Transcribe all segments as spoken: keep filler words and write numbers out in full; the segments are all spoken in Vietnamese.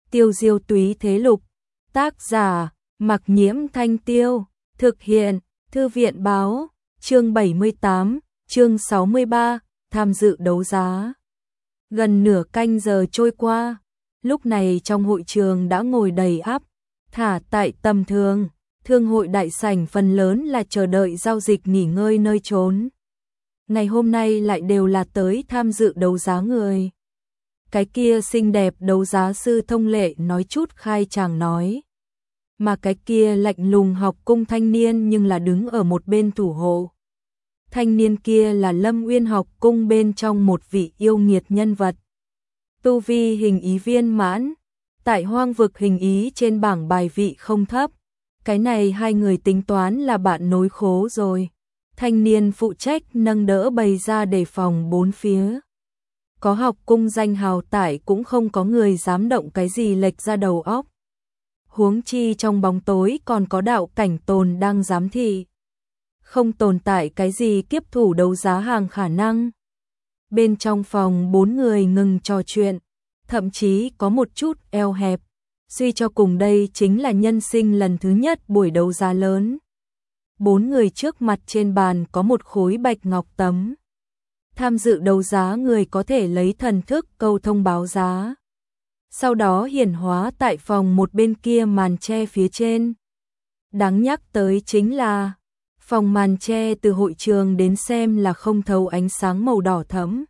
Tiêu diêu túy thế lục. Tác giả, Mặc Nhiễm Thanh Tiêu. Thực hiện, Thư viện báo. Chương bảy mươi tám, chương sáu mươi ba, tham dự đấu giá. Gần nửa canh giờ trôi qua, lúc này trong hội trường đã ngồi đầy ắp, thả tại tầm thường, thương hội đại sảnh phần lớn là chờ đợi giao dịch nghỉ ngơi nơi trốn. Ngày hôm nay lại đều là tới tham dự đấu giá người. Cái kia xinh đẹp đấu giá sư thông lệ nói chút khai chàng nói. Mà cái kia lạnh lùng học cung thanh niên nhưng là đứng ở một bên thủ hộ. Thanh niên kia là Lâm Uyên học cung bên trong một vị yêu nghiệt nhân vật. Tu vi hình ý viên mãn, tại hoang vực hình ý trên bảng bài vị không thấp. Cái này hai người tính toán là bạn nối khố rồi. Thanh niên phụ trách nâng đỡ bày ra đề phòng bốn phía. Có học cung danh hào tại cũng không có người dám động cái gì lệch ra đầu óc. Huống chi trong bóng tối còn có đạo cảnh tồn đang giám thị. Không tồn tại cái gì kiếp thủ đấu giá hàng khả năng. Bên trong phòng bốn người ngừng trò chuyện, thậm chí có một chút eo hẹp. Suy cho cùng đây chính là nhân sinh lần thứ nhất buổi đấu giá lớn. Bốn người trước mặt trên bàn có một khối bạch ngọc tấm. Tham dự đấu giá người có thể lấy thần thức câu thông báo giá. Sau đó hiển hóa tại phòng một bên kia màn che phía trên. Đáng nhắc tới chính là phòng màn che từ hội trường đến xem là không thấu ánh sáng màu đỏ thẫm.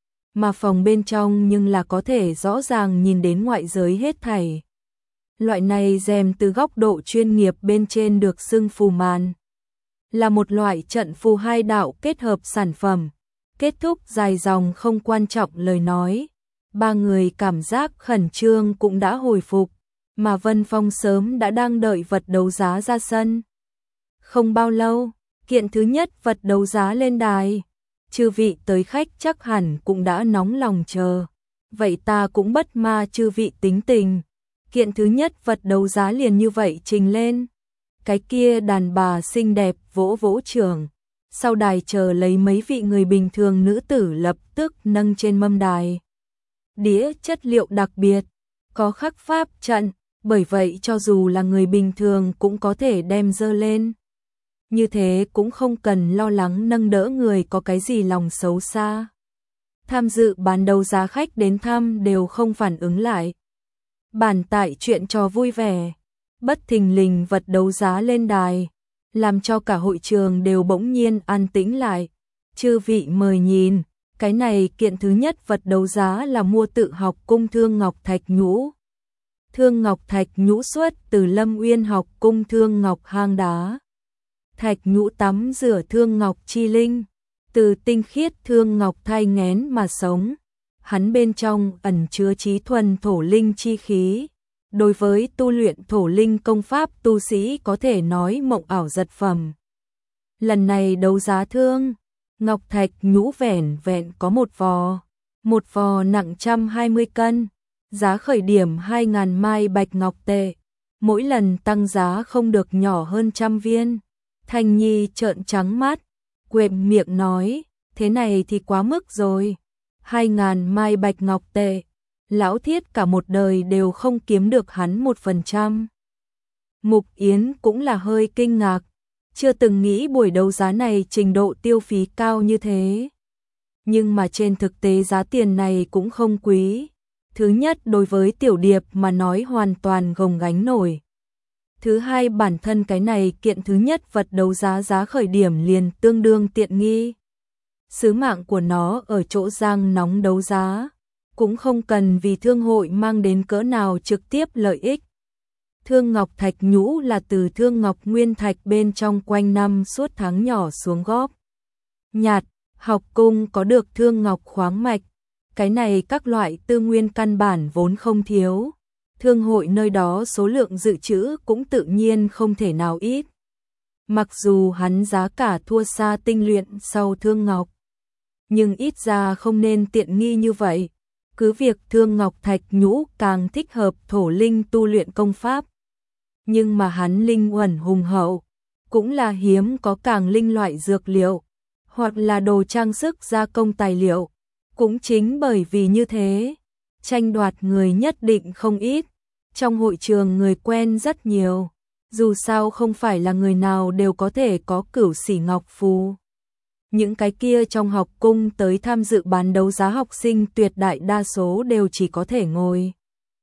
Mà phòng bên trong nhưng là có thể rõ ràng nhìn đến ngoại giới hết thảy. Loại này rèm từ góc độ chuyên nghiệp bên trên được xưng phù màn. Là một loại trận phù hai đạo kết hợp sản phẩm. Kết thúc dài dòng không quan trọng lời nói. Ba người cảm giác khẩn trương cũng đã hồi phục. Mà Vân Phong sớm đã đang đợi vật đấu giá ra sân. Không bao lâu, kiện thứ nhất vật đấu giá lên đài. Chư vị tới khách chắc hẳn cũng đã nóng lòng chờ. Vậy ta cũng bất ma chư vị tính tình. Kiện thứ nhất vật đấu giá liền như vậy trình lên. Cái kia đàn bà xinh đẹp vỗ vỗ trường. Sau đài chờ lấy mấy vị người bình thường nữ tử lập tức nâng trên mâm đài. Đĩa chất liệu đặc biệt, có khắc pháp trận, bởi vậy cho dù là người bình thường cũng có thể đem dơ lên. Như thế cũng không cần lo lắng nâng đỡ người có cái gì lòng xấu xa. Tham dự bán đấu giá khách đến thăm đều không phản ứng lại. Bàn tại chuyện trò vui vẻ, bất thình lình vật đấu giá lên đài, làm cho cả hội trường đều bỗng nhiên an tĩnh lại. Chư vị mời nhìn, cái này kiện thứ nhất vật đấu giá là mua tự học cung Thương Ngọc Thạch Nhũ. Thương Ngọc Thạch Nhũ xuất từ Lâm Uyên học cung Thương Ngọc hang đá. Thạch Nhũ tắm rửa Thương Ngọc chi linh, từ tinh khiết Thương Ngọc thai nghén mà sống. Hắn bên trong ẩn chứa trí thuần thổ linh chi khí. Đối với tu luyện thổ linh công pháp tu sĩ có thể nói mộng ảo giật phẩm. Lần này đấu giá Thương Ngọc Thạch Nhũ vẻn vẹn có một vò. Một vò nặng trăm hai mươi cân. Giá khởi điểm hai ngàn mai bạch ngọc tệ. Mỗi lần tăng giá không được nhỏ hơn trăm viên. Thanh Nhi trợn trắng mắt, quệm miệng nói, thế này thì quá mức rồi. Hai ngàn mai bạch ngọc tệ. Lão Thiết cả một đời đều không kiếm được hắn một phần trăm. Mục Yến cũng là hơi kinh ngạc, chưa từng nghĩ buổi đấu giá này trình độ tiêu phí cao như thế. Nhưng mà trên thực tế giá tiền này cũng không quý. Thứ nhất đối với tiểu điệp mà nói hoàn toàn gồng gánh nổi. Thứ hai bản thân cái này kiện thứ nhất vật đấu giá giá khởi điểm liền tương đương tiện nghi. Sứ mạng của nó ở chỗ giang nóng đấu giá. Cũng không cần vì thương hội mang đến cỡ nào trực tiếp lợi ích. Thương Ngọc Thạch Nhũ là từ Thương Ngọc Nguyên Thạch bên trong quanh năm suốt tháng nhỏ xuống góp. Nhạt, học cung có được Thương Ngọc khoáng mạch. Cái này các loại tư nguyên căn bản vốn không thiếu. Thương hội nơi đó số lượng dự trữ cũng tự nhiên không thể nào ít. Mặc dù hắn giá cả thua xa tinh luyện sau Thương Ngọc. Nhưng ít ra không nên tiện nghi như vậy. Cứ việc Thương Ngọc Thạch Nhũ càng thích hợp thổ linh tu luyện công pháp. Nhưng mà hắn linh uẩn hùng hậu, cũng là hiếm có càng linh loại dược liệu, hoặc là đồ trang sức gia công tài liệu. Cũng chính bởi vì như thế, tranh đoạt người nhất định không ít. Trong hội trường người quen rất nhiều, dù sao không phải là người nào đều có thể có cửu xỉ ngọc phù. Những cái kia trong học cung tới tham dự bán đấu giá học sinh tuyệt đại đa số đều chỉ có thể ngồi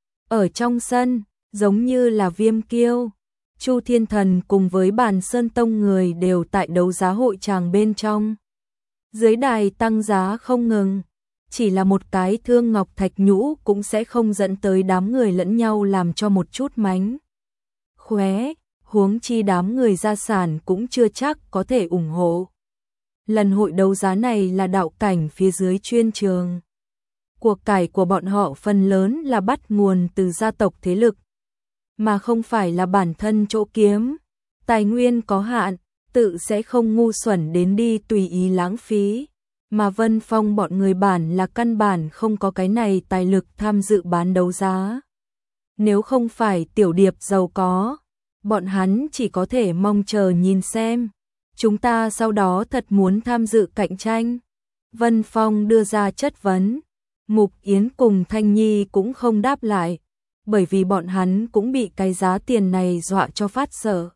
ở trong sân, giống như là Viêm Kiêu, Chu Thiên Thần cùng với Bàn Sơn Tông người đều tại đấu giá hội tràng bên trong. Dưới đài tăng giá không ngừng, chỉ là một cái thương ngọc thạch nhũ cũng sẽ không dẫn tới đám người lẫn nhau làm cho một chút mánh khóe, huống chi đám người gia sản cũng chưa chắc có thể ủng hộ. Lần hội đấu giá này là đạo cảnh phía dưới chuyên trường. Cuộc cải của bọn họ phần lớn là bắt nguồn từ gia tộc thế lực, mà không phải là bản thân chỗ kiếm. Tài nguyên có hạn, tự sẽ không ngu xuẩn đến đi tùy ý lãng phí. Mà Vân Phong bọn người bản là căn bản không có cái này tài lực tham dự bán đấu giá. Nếu không phải Tiểu Điệp giàu có, bọn hắn chỉ có thể mong chờ nhìn xem. Chúng ta sau đó thật muốn tham dự cạnh tranh. Vân Phong đưa ra chất vấn. Mục Yến cùng Thanh Nhi cũng không đáp lại, bởi vì bọn hắn cũng bị cái giá tiền này dọa cho phát sợ.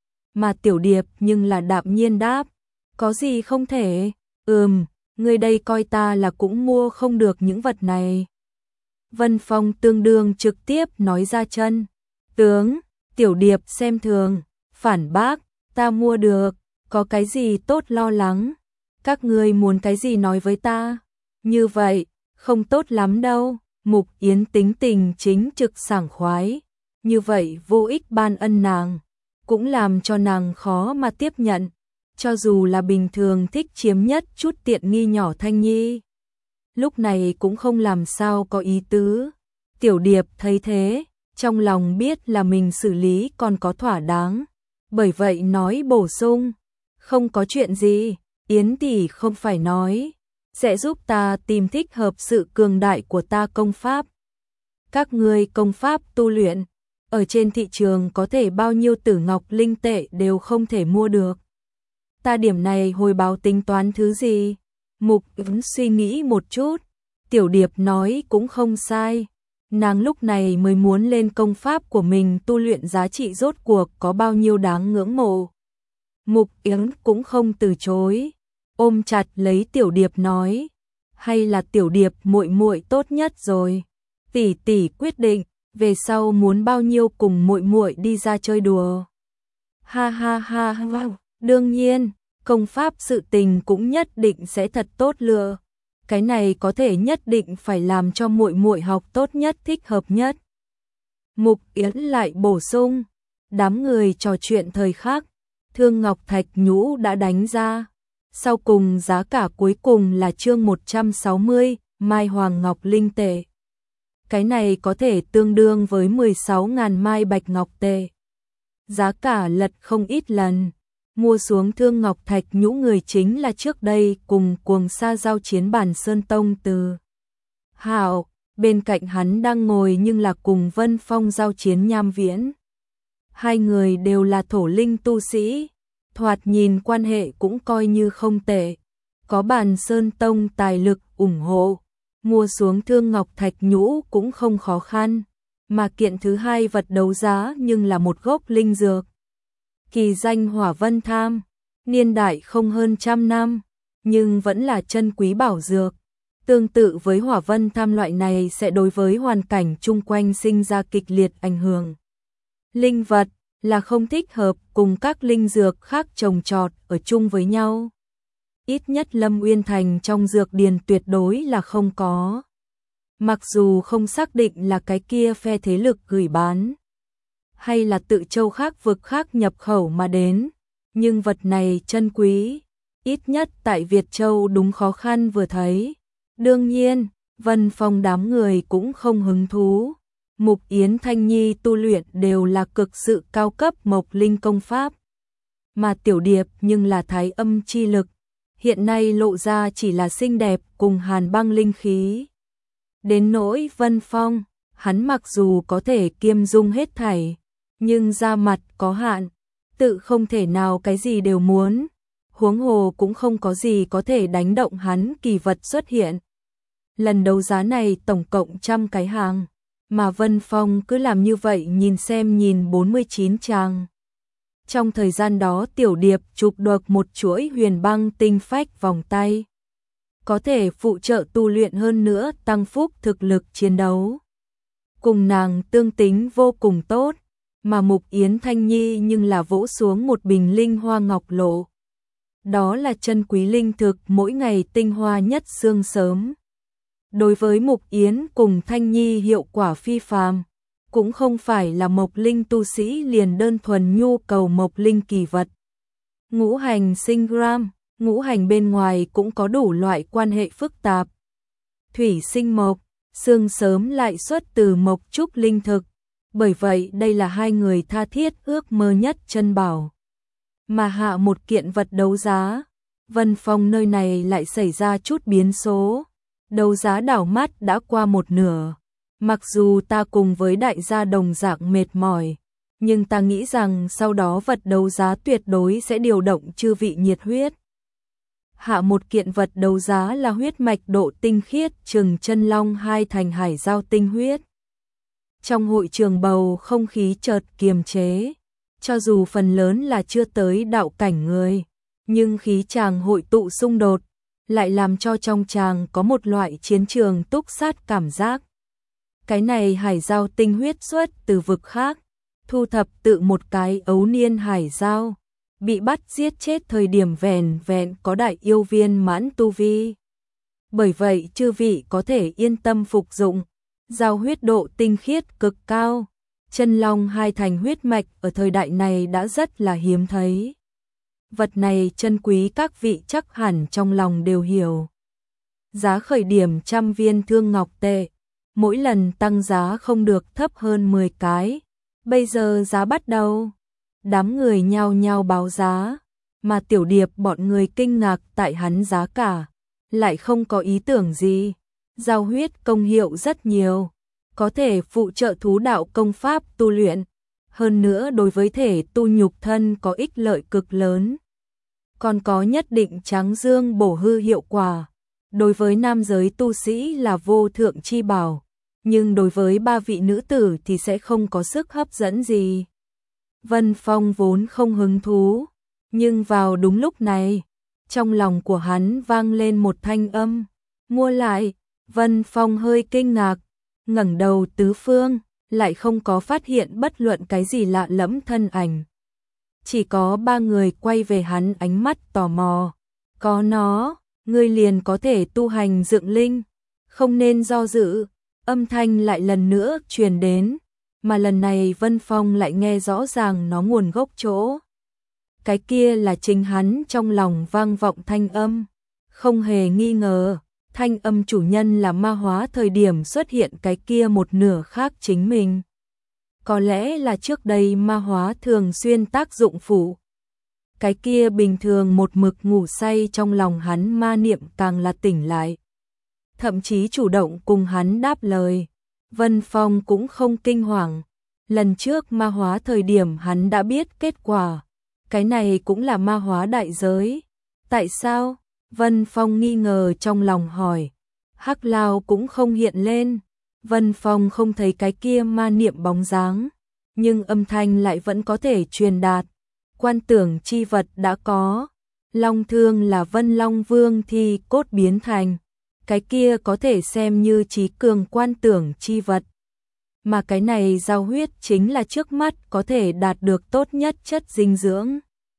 Mà Tiểu Điệp nhưng là đạm nhiên đáp, có gì không thể, ừm, người đây coi ta là cũng mua không được những vật này. Vân Phong tương đương trực tiếp nói ra chân, tướng, Tiểu Điệp xem thường, phản bác, ta mua được, có cái gì tốt lo lắng, các ngươi muốn cái gì nói với ta, như vậy, không tốt lắm đâu. Mục Yến tính tình chính trực sảng khoái, như vậy vô ích ban ân nàng, cũng làm cho nàng khó mà tiếp nhận, cho dù là bình thường thích chiếm nhất chút tiện nghi nhỏ Thanh Nhi. Lúc này cũng không làm sao có ý tứ. Tiểu Điệp thấy thế, trong lòng biết là mình xử lý còn có thỏa đáng, bởi vậy nói bổ sung, không có chuyện gì, Yến tỷ không phải nói sẽ giúp ta tìm thích hợp sự cường đại của ta công pháp. Các ngươi công pháp tu luyện, ở trên thị trường có thể bao nhiêu tử ngọc linh tệ đều không thể mua được. Ta điểm này hồi báo tính toán thứ gì? Mục Yến suy nghĩ một chút, Tiểu Điệp nói cũng không sai. Nàng lúc này mới muốn lên công pháp của mình tu luyện giá trị rốt cuộc có bao nhiêu đáng ngưỡng mộ. Mục Yến cũng không từ chối, ôm chặt lấy Tiểu Điệp nói, hay là Tiểu Điệp muội muội tốt nhất rồi. Tỷ tỷ quyết định, về sau muốn bao nhiêu cùng muội muội đi ra chơi đùa. Ha ha ha ha, đương nhiên, công pháp sự tình cũng nhất định sẽ thật tốt lựa. Cái này có thể nhất định phải làm cho muội muội học tốt nhất thích hợp nhất. Mục Yến lại bổ sung, đám người trò chuyện thời khắc, Thương Ngọc Thạch Nhũ đã đánh ra. Sau cùng giá cả cuối cùng là chương một trăm sáu mươi, Mai Hoàng Ngọc Linh Tệ. Cái này có thể tương đương với mười sáu nghìn Mai Bạch Ngọc Tệ. Giá cả lật không ít lần. Mua xuống Thương Ngọc Thạch Nhũ người chính là trước đây cùng Cuồng Sa giao chiến Bàn Sơn Tông Từ Hạo, bên cạnh hắn đang ngồi nhưng là cùng Vân Phong giao chiến Nham Viễn. Hai người đều là thổ linh tu sĩ, thoạt nhìn quan hệ cũng coi như không tệ. Có Bàn Sơn Tông tài lực ủng hộ, mua xuống Thương Ngọc Thạch Nhũ cũng không khó khăn. Mà kiện thứ hai vật đấu giá nhưng là một gốc linh dược. Kỳ danh Hỏa Vân Tham, niên đại không hơn trăm năm, nhưng vẫn là chân quý bảo dược. Tương tự với Hỏa Vân Tham loại này sẽ đối với hoàn cảnh chung quanh sinh ra kịch liệt ảnh hưởng. Linh vật là không thích hợp cùng các linh dược khác trồng trọt ở chung với nhau. Ít nhất Lâm Uyên Thành trong dược điền tuyệt đối là không có. Mặc dù không xác định là cái kia phe thế lực gửi bán, hay là tự châu khác vực khác nhập khẩu mà đến, nhưng vật này chân quý, ít nhất tại Việt Châu đúng khó khăn vừa thấy. Đương nhiên, Vân Phong đám người cũng không hứng thú. Mục Yến Thanh Nhi tu luyện đều là cực sự cao cấp mộc linh công pháp. Mà Tiểu Điệp nhưng là thái âm chi lực, hiện nay lộ ra chỉ là xinh đẹp cùng hàn băng linh khí. Đến nỗi Vân Phong, hắn mặc dù có thể kiêm dung hết thảy, nhưng da mặt có hạn, tự không thể nào cái gì đều muốn, huống hồ cũng không có gì có thể đánh động hắn kỳ vật xuất hiện. Lần đấu giá này tổng cộng trăm cái hàng, mà Vân Phong cứ làm như vậy nhìn xem nhìn bốn mươi chín trang. Trong thời gian đó Tiểu Điệp chụp được một chuỗi huyền băng tinh phách vòng tay. Có thể phụ trợ tu luyện hơn nữa tăng phúc thực lực chiến đấu. Cùng nàng tương tính vô cùng tốt, mà Mục Yến Thanh Nhi nhưng là vỗ xuống một bình linh hoa ngọc lộ. Đó là chân quý linh thực mỗi ngày tinh hoa nhất sương sớm. Đối với Mục Yến cùng Thanh Nhi hiệu quả phi phàm, cũng không phải là mộc linh tu sĩ liền đơn thuần nhu cầu mộc linh kỳ vật. Ngũ hành sinh gram, ngũ hành bên ngoài cũng có đủ loại quan hệ phức tạp. Thủy sinh mộc, sương sớm lại xuất từ mộc trúc linh thực, bởi vậy đây là hai người tha thiết ước mơ nhất chân bảo. Mà hạ một kiện vật đấu giá, Vân Phong nơi này lại xảy ra chút biến số. Đấu giá đảo mắt đã qua một nửa. Mặc dù ta cùng với đại gia đồng dạng mệt mỏi, nhưng ta nghĩ rằng sau đó vật đấu giá tuyệt đối sẽ điều động chư vị nhiệt huyết. Hạ một kiện vật đấu giá là huyết mạch độ tinh khiết Trừng Chân Long hai thành hải giao tinh huyết. Trong hội trường bầu không khí chợt kiềm chế, cho dù phần lớn là chưa tới đạo cảnh người, nhưng khí chàng hội tụ xung đột, lại làm cho trong chàng có một loại chiến trường túc sát cảm giác. Cái này hải giao tinh huyết xuất từ vực khác, thu thập tự một cái ấu niên hải giao, bị bắt giết chết thời điểm vẻn vẹn có đại yêu viên mãn tu vi. Bởi vậy chư vị có thể yên tâm phục dụng, giao huyết độ tinh khiết cực cao, chân long hai thành huyết mạch ở thời đại này đã rất là hiếm thấy. Vật này chân quý các vị chắc hẳn trong lòng đều hiểu. Giá khởi điểm trăm viên thương ngọc tệ, mỗi lần tăng giá không được thấp hơn mười cái. Bây giờ giá bắt đầu. Đám người nhao nhao báo giá, mà Tiểu Điệp bọn người kinh ngạc tại hắn giá cả, lại không có ý tưởng gì. Giao huyết công hiệu rất nhiều, có thể phụ trợ thú đạo công pháp tu luyện, hơn nữa đối với thể tu nhục thân có ích lợi cực lớn. Còn có nhất định tráng dương bổ hư hiệu quả, đối với nam giới tu sĩ là vô thượng chi bảo, nhưng đối với ba vị nữ tử thì sẽ không có sức hấp dẫn gì. Vân Phong vốn không hứng thú, nhưng vào đúng lúc này, trong lòng của hắn vang lên một thanh âm, mua lại. Vân Phong hơi kinh ngạc, ngẩng đầu tứ phương, lại không có phát hiện bất luận cái gì lạ lẫm thân ảnh. Chỉ có ba người quay về hắn ánh mắt tò mò. Có nó, ngươi liền có thể tu hành dựng linh, không nên do dự. Âm thanh lại lần nữa truyền đến, mà lần này Vân Phong lại nghe rõ ràng nó nguồn gốc chỗ. Cái kia là chính hắn trong lòng vang vọng thanh âm, không hề nghi ngờ. Thanh âm chủ nhân là ma hóa thời điểm xuất hiện cái kia một nửa khác chính mình. Có lẽ là trước đây ma hóa thường xuyên tác dụng phụ. Cái kia bình thường một mực ngủ say trong lòng hắn ma niệm càng là tỉnh lại. Thậm chí chủ động cùng hắn đáp lời. Vân Phong cũng không kinh hoàng. Lần trước ma hóa thời điểm hắn đã biết kết quả. Cái này cũng là ma hóa đại giới. Tại sao? Vân Phong nghi ngờ trong lòng hỏi. Hắc Lao cũng không hiện lên. Vân Phong không thấy cái kia ma niệm bóng dáng, nhưng âm thanh lại vẫn có thể truyền đạt. Quan tưởng chi vật đã có. Long thương là Vân Long Vương thi cốt biến thành. Cái kia có thể xem như trí cường quan tưởng chi vật. Mà cái này giao huyết chính là trước mắt có thể đạt được tốt nhất chất dinh dưỡng.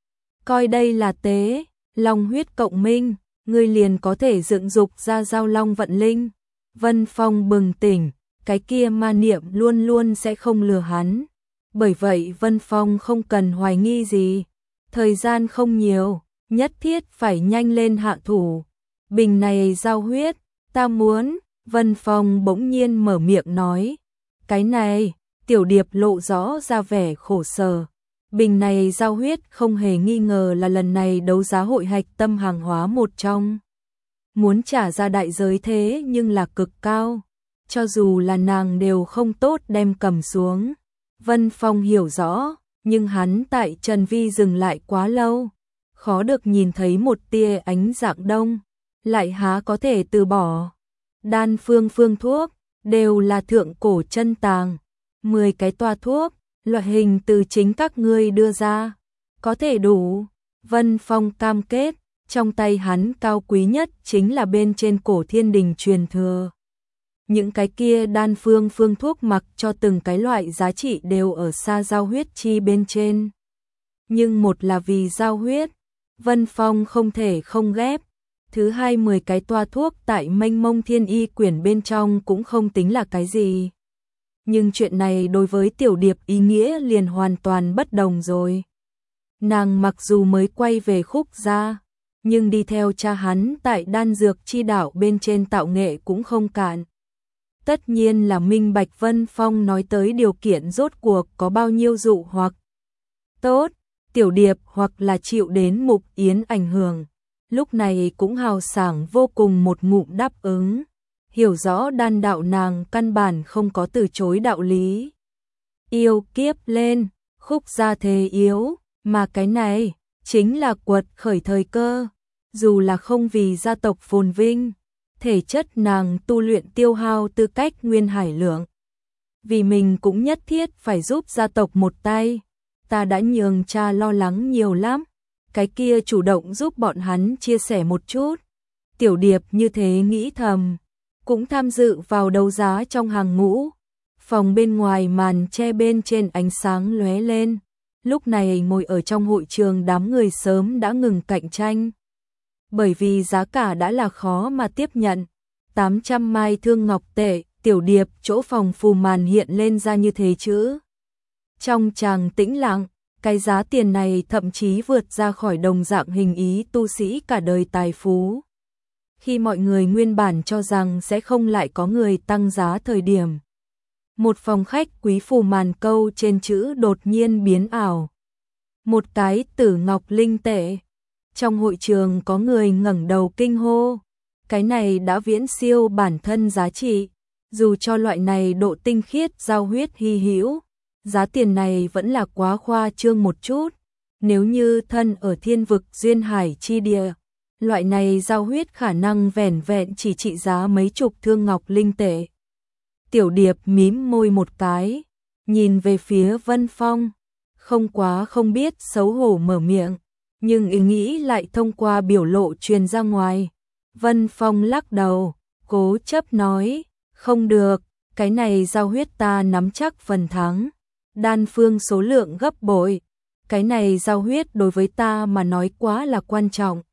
Coi đây là tế, long huyết cộng minh, ngươi liền có thể dựng dục ra giao long vận linh. Vân Phong bừng tỉnh, cái kia ma niệm luôn luôn sẽ không lừa hắn. Bởi vậy Vân Phong không cần hoài nghi gì. Thời gian không nhiều, nhất thiết phải nhanh lên hạ thủ. Bình này giao huyết, ta muốn. Vân Phong bỗng nhiên mở miệng nói. Cái này, Tiểu Điệp lộ rõ ra vẻ khổ sở. Bình này giao huyết không hề nghi ngờ là lần này đấu giá hội hạch tâm hàng hóa một trong. Muốn trả ra đại giới thế nhưng là cực cao. Cho dù là nàng đều không tốt đem cầm xuống. Vân Phong hiểu rõ, nhưng hắn tại Trần Vi dừng lại quá lâu. Khó được nhìn thấy một tia ánh dạng đông. Lại há có thể từ bỏ. Đan phương phương thuốc, đều là thượng cổ chân tàng, mười cái toa thuốc, loại hình từ chính các ngươi đưa ra, có thể đủ. Vân Phong cam kết, trong tay hắn cao quý nhất chính là bên trên cổ thiên đình truyền thừa. Những cái kia đan phương phương thuốc mặc cho từng cái loại giá trị đều ở xa giao huyết chi bên trên. Nhưng một là vì giao huyết, Vân Phong không thể không ghép. Thứ hai, mười cái toa thuốc tại mênh mông thiên y quyển bên trong cũng không tính là cái gì. Nhưng chuyện này đối với Tiểu Điệp ý nghĩa liền hoàn toàn bất đồng rồi. Nàng mặc dù mới quay về Khúc gia, nhưng đi theo cha hắn tại đan dược chi đạo bên trên tạo nghệ cũng không cạn. Tất nhiên là minh bạch Vân Phong nói tới điều kiện rốt cuộc có bao nhiêu dụ hoặc. Tốt, Tiểu Điệp hoặc là chịu đến Mục Yến ảnh hưởng, lúc này cũng hào sảng vô cùng một ngụm đáp ứng. Hiểu rõ đan đạo nàng căn bản không có từ chối đạo lý. Yêu kiếp lên, Khúc gia thế yếu, mà cái này chính là quật khởi thời cơ. Dù là không vì gia tộc phồn vinh, thể chất nàng tu luyện tiêu hao tư cách nguyên hải lượng. Vì mình cũng nhất thiết phải giúp gia tộc một tay. Ta đã nhường cha lo lắng nhiều lắm, cái kia chủ động giúp bọn hắn chia sẻ một chút. Tiểu Điệp như thế nghĩ thầm, cũng tham dự vào đấu giá trong hàng ngũ. Phòng bên ngoài màn che bên trên ánh sáng lóe lên. Lúc này ngồi ở trong hội trường đám người sớm đã ngừng cạnh tranh. Bởi vì giá cả đã là khó mà tiếp nhận. tám trăm mai thương ngọc tệ, Tiểu Điệp chỗ phòng phù màn hiện lên ra như thế chữ. Trong tràng tĩnh lặng, cái giá tiền này thậm chí vượt ra khỏi đồng dạng hình ý tu sĩ cả đời tài phú. Khi mọi người nguyên bản cho rằng sẽ không lại có người tăng giá thời điểm. Một phòng khách quý phù màn câu trên chữ đột nhiên biến ảo. Một cái tử ngọc linh tệ. Trong hội trường có người ngẩng đầu kinh hô. Cái này đã viễn siêu bản thân giá trị. Dù cho loại này độ tinh khiết giao huyết hy hữu, giá tiền này vẫn là quá khoa trương một chút. Nếu như thân ở thiên vực duyên hải chi địa, loại này giao huyết khả năng vẻn vẹn chỉ trị giá mấy chục thương ngọc linh tệ. Tiểu Điệp mím môi một cái, nhìn về phía Vân Phong, không quá không biết xấu hổ mở miệng, nhưng ý nghĩ lại thông qua biểu lộ truyền ra ngoài. Vân Phong lắc đầu, cố chấp nói, không được, cái này giao huyết ta nắm chắc phần thắng, đan phương số lượng gấp bội, cái này giao huyết đối với ta mà nói quá là quan trọng.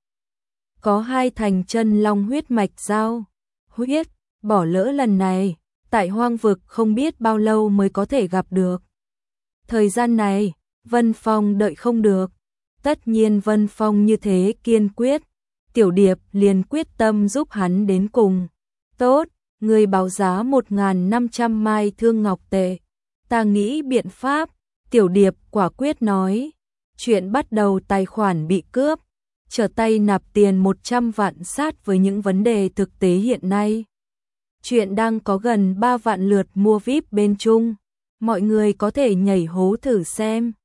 Có hai thành chân long huyết mạch giao huyết, bỏ lỡ lần này, tại hoang vực không biết bao lâu mới có thể gặp được. Thời gian này, Vân Phong đợi không được. Tất nhiên Vân Phong như thế kiên quyết, Tiểu Điệp liền quyết tâm giúp hắn đến cùng. Tốt, người báo giá một nghìn năm trăm mai thương ngọc tệ. Ta nghĩ biện pháp, Tiểu Điệp quả quyết nói. Chuyện bắt đầu tài khoản bị cướp, trở tay nạp tiền một trăm vạn sát với những vấn đề thực tế hiện nay. Chuyện đang có gần ba vạn lượt mua vi ai pi bên chung, mọi người có thể nhảy hố thử xem.